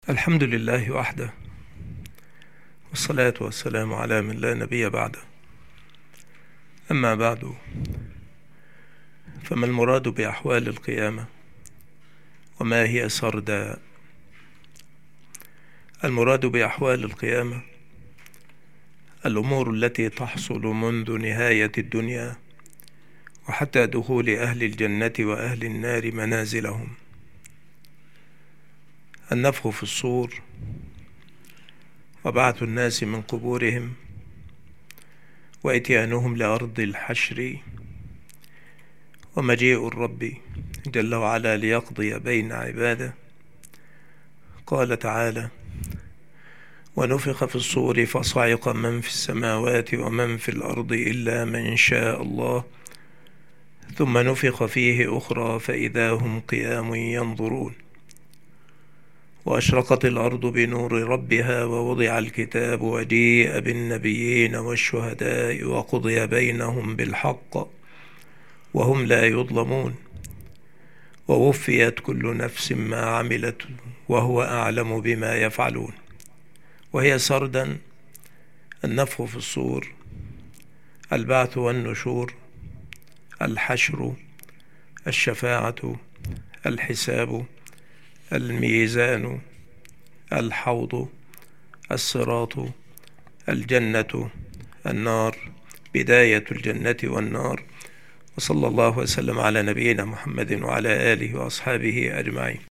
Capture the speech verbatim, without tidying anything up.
الحمد لله وحده، والصلاة والسلام على من لا نبي بعده. أما بعد، فما المراد بأحوال القيامة وما هي سردى؟ المراد بأحوال القيامة الأمور التي تحصل منذ نهاية الدنيا وحتى دخول أهل الجنة وأهل النار منازلهم. النفخ في الصور، وبعث الناس من قبورهم، وإتيانهم لأرض الحشر، ومجيء الرب جل وعلا ليقضي بين عباده. قال تعالى: ونفخ في الصور فصعق من في السماوات ومن في الأرض إلا من شاء الله ثم نفخ فيه أخرى فإذا هم قيام ينظرون. وأشرقت الأرض بنور ربها ووضع الكتاب وجيء بالنبيين والشهداء وقضي بينهم بالحق وهم لا يظلمون، ووفيت كل نفس ما عملت وهو أعلم بما يفعلون. وهي سردا: النفخ في الصور، البعث والنشور، الحشر، الشفاعة، الحساب، الميزان، الحوض، الصراط، الجنة، النار، بداية الجنة والنار. وصلى الله وسلم على نبينا محمد وعلى آله وأصحابه أجمعين.